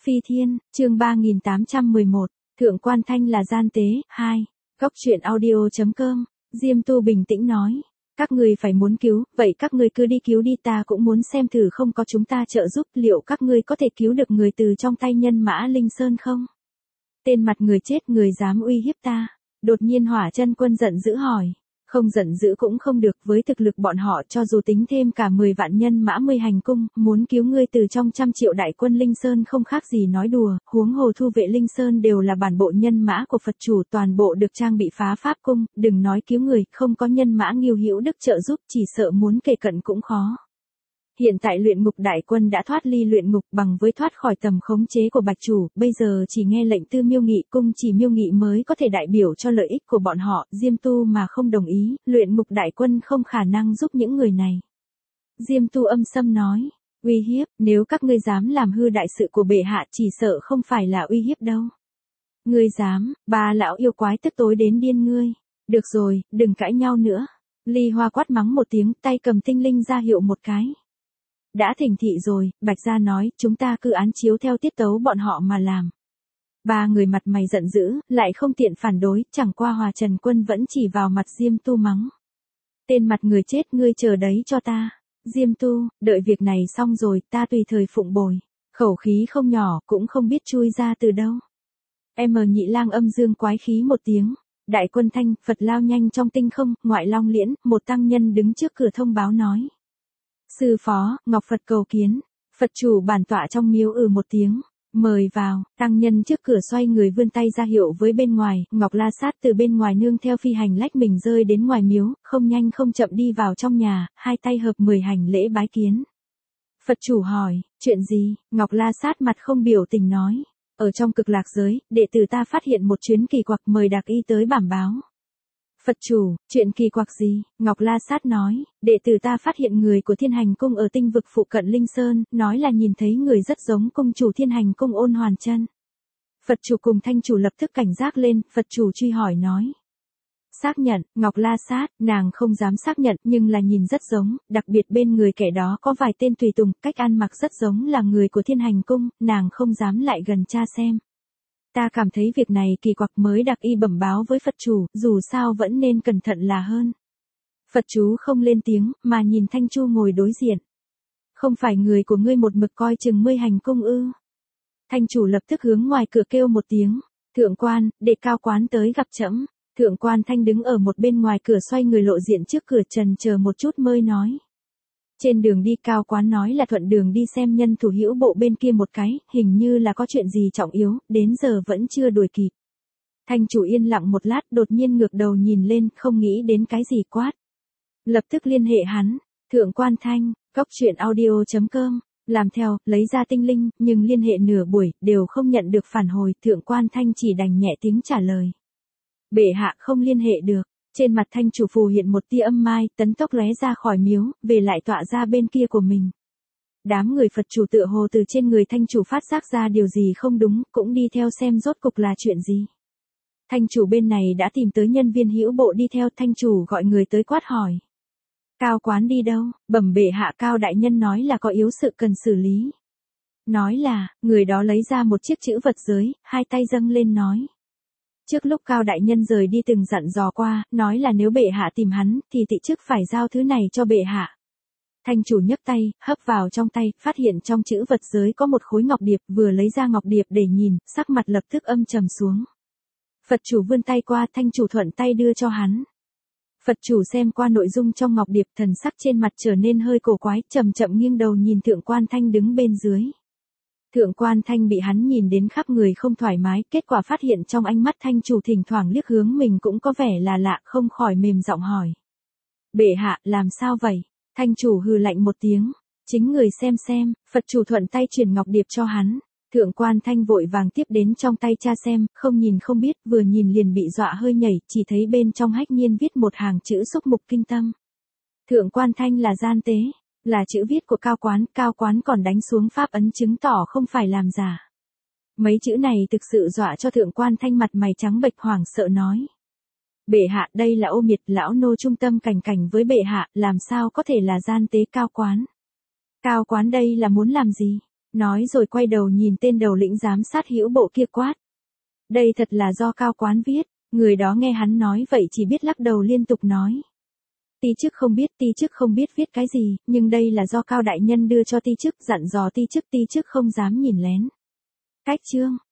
Phi Thiên, chương 3811, Thượng Quan Thanh là gian tế, 2. Góc truyện audio.com, Diêm Tu bình tĩnh nói. Các ngươi phải muốn cứu, vậy các ngươi cứ đi cứu đi, ta cũng muốn xem thử không có chúng ta trợ giúp liệu các ngươi có thể cứu được người từ trong tay nhân mã Linh Sơn không? Tên mặt người chết, người dám uy hiếp ta. Đột nhiên Hỏa Chân Quân giận dữ hỏi. Không giận dữ cũng không được, với thực lực bọn họ cho dù tính thêm cả 10 vạn nhân mã 10 hành cung, muốn cứu ngươi từ trong 100 triệu đại quân Linh Sơn không khác gì nói đùa, huống hồ thu vệ Linh Sơn đều là bản bộ nhân mã của Phật chủ, toàn bộ được trang bị phá pháp cung, đừng nói cứu người, không có nhân mã Ngưu Hữu Đức trợ giúp chỉ sợ muốn kề cận cũng khó. Hiện tại luyện ngục đại quân đã thoát ly luyện ngục bằng với thoát khỏi tầm khống chế của Bạch Chủ, bây giờ chỉ nghe lệnh Tư Miêu Nghị, cung chỉ Miêu Nghị mới có thể đại biểu cho lợi ích của bọn họ, Diêm Tu mà không đồng ý, luyện ngục đại quân không khả năng giúp những người này. Diêm Tu âm sâm nói, uy hiếp, nếu các ngươi dám làm hư đại sự của bệ hạ chỉ sợ không phải là uy hiếp đâu. Ngươi dám, ba lão yêu quái tức tối đến điên ngươi. Được rồi, đừng cãi nhau nữa. Ly Hoa quát mắng một tiếng, tay cầm tinh linh ra hiệu một cái. Đã thỉnh thị rồi, Bạch Gia nói, chúng ta cứ án chiếu theo tiết tấu bọn họ mà làm. Ba người mặt mày giận dữ, lại không tiện phản đối, chẳng qua Hòa Trần Quân vẫn chỉ vào mặt Diêm Tu mắng. Tên mặt người chết, ngươi chờ đấy cho ta. Diêm Tu, đợi việc này xong rồi, ta tùy thời phụng bồi. Khẩu khí không nhỏ, cũng không biết chui ra từ đâu. Nhị Lang âm dương quái khí một tiếng. Đại quân Thanh, Phật lao nhanh trong tinh không, ngoại long liễn, một tăng nhân đứng trước cửa thông báo nói. Sư phó, Ngọc Phật cầu kiến. Phật chủ bản tọa trong miếu một tiếng. Mời vào, tăng nhân trước cửa xoay người vươn tay ra hiệu với bên ngoài, Ngọc La Sát từ bên ngoài nương theo phi hành lách mình rơi đến ngoài miếu, không nhanh không chậm đi vào trong nhà, hai tay hợp 10 hành lễ bái kiến. Phật chủ hỏi, chuyện gì? Ngọc La Sát mặt không biểu tình nói. Ở trong Cực Lạc giới, đệ tử ta phát hiện một chuyến kỳ quặc, mời Đạc Y tới bẩm báo. Phật chủ, chuyện kỳ quặc gì? Ngọc La Sát nói, đệ tử ta phát hiện người của Thiên Hành Cung ở tinh vực phụ cận Linh Sơn, nói là nhìn thấy người rất giống cung chủ Thiên Hành Cung Ôn Hoàn Chân. Phật chủ cùng Thanh chủ lập tức cảnh giác lên, Phật chủ truy hỏi nói. Xác nhận, Ngọc La Sát, nàng không dám xác nhận nhưng là nhìn rất giống, đặc biệt bên người kẻ đó có vài tên tùy tùng, cách ăn mặc rất giống là người của Thiên Hành Cung, nàng không dám lại gần tra xem. Ta cảm thấy việc này kỳ quặc mới Đạc Y bẩm báo với Phật chủ, dù sao vẫn nên cẩn thận là hơn. Phật chú không lên tiếng, mà nhìn Thanh Chu ngồi đối diện. Không phải người của ngươi một mực coi chừng 10 hành cung ư? Thanh chủ lập tức hướng ngoài cửa kêu một tiếng. Thượng quan, đệ cao quán tới gặp trẫm. Thượng quan Thanh đứng ở một bên ngoài cửa xoay người lộ diện trước cửa trần chờ một chút mới nói. Trên đường đi cao quán nói là thuận đường đi xem nhân thủ hữu bộ bên kia một cái, hình như là có chuyện gì trọng yếu, đến giờ vẫn chưa đuổi kịp. Thanh chủ yên lặng một lát đột nhiên ngược đầu nhìn lên, không nghĩ đến cái gì quát. Lập tức liên hệ hắn, Thượng quan Thanh, góc truyện audio.com, làm theo, lấy ra tinh linh, nhưng liên hệ nửa buổi, đều không nhận được phản hồi, Thượng quan Thanh chỉ đành nhẹ tiếng trả lời. Bệ hạ không liên hệ được. Trên mặt Thanh chủ phù hiện một tia âm mai, tấn tốc lóe ra khỏi miếu, về lại tọa ra bên kia của mình. Đám người Phật chủ tựa hồ từ trên người Thanh chủ phát giác ra điều gì không đúng, cũng đi theo xem rốt cục là chuyện gì. Thanh chủ bên này đã tìm tới nhân viên hữu bộ đi theo, Thanh chủ gọi người tới quát hỏi. Cao quán đi đâu? Bẩm bệ hạ, Cao đại nhân nói là có yếu sự cần xử lý. Nói là, người đó lấy ra một chiếc chữ vật giới, hai tay dâng lên nói. Trước lúc Cao đại nhân rời đi từng dặn dò qua, nói là nếu bệ hạ tìm hắn, thì tị chức phải giao thứ này cho bệ hạ. Thanh chủ nhấc tay, hấp vào trong tay, phát hiện trong chữ vật giới có một khối ngọc điệp, vừa lấy ra ngọc điệp để nhìn, sắc mặt lập tức âm trầm xuống. Phật chủ vươn tay qua, Thanh chủ thuận tay đưa cho hắn. Phật chủ xem qua nội dung trong ngọc điệp, thần sắc trên mặt trở nên hơi cổ quái, chậm chậm nghiêng đầu nhìn Thượng quan Thanh đứng bên dưới. Thượng quan Thanh bị hắn nhìn đến khắp người không thoải mái, kết quả phát hiện trong ánh mắt Thanh chủ thỉnh thoảng liếc hướng mình cũng có vẻ là lạ, không khỏi mềm giọng hỏi. Bệ hạ, làm sao vậy? Thanh chủ hừ lạnh một tiếng. Chính người xem, Phật chủ thuận tay truyền ngọc điệp cho hắn. Thượng quan Thanh vội vàng tiếp đến trong tay cha xem, không nhìn không biết, vừa nhìn liền bị dọa hơi nhảy, chỉ thấy bên trong hách nhiên viết một hàng chữ xúc mục kinh tâm. Thượng quan Thanh là gian tế. Là chữ viết của Cao quán còn đánh xuống pháp ấn chứng tỏ không phải làm giả. Mấy chữ này thực sự dọa cho Thượng quan Thanh mặt mày trắng bệch hoảng sợ nói. Bệ hạ, đây là ô miệt, lão nô trung tâm cảnh cảnh với bệ hạ, làm sao có thể là gian tế Cao quán. Cao quán đây là muốn làm gì? Nói rồi quay đầu nhìn tên đầu lĩnh giám sát hữu bộ kia quát. Đây thật là do Cao Quán viết, người đó nghe hắn nói vậy chỉ biết lắc đầu liên tục nói. Ti chức không biết viết cái gì, nhưng đây là do Cao đại nhân đưa cho ti chức, dặn dò ti chức không dám nhìn lén. Cách chương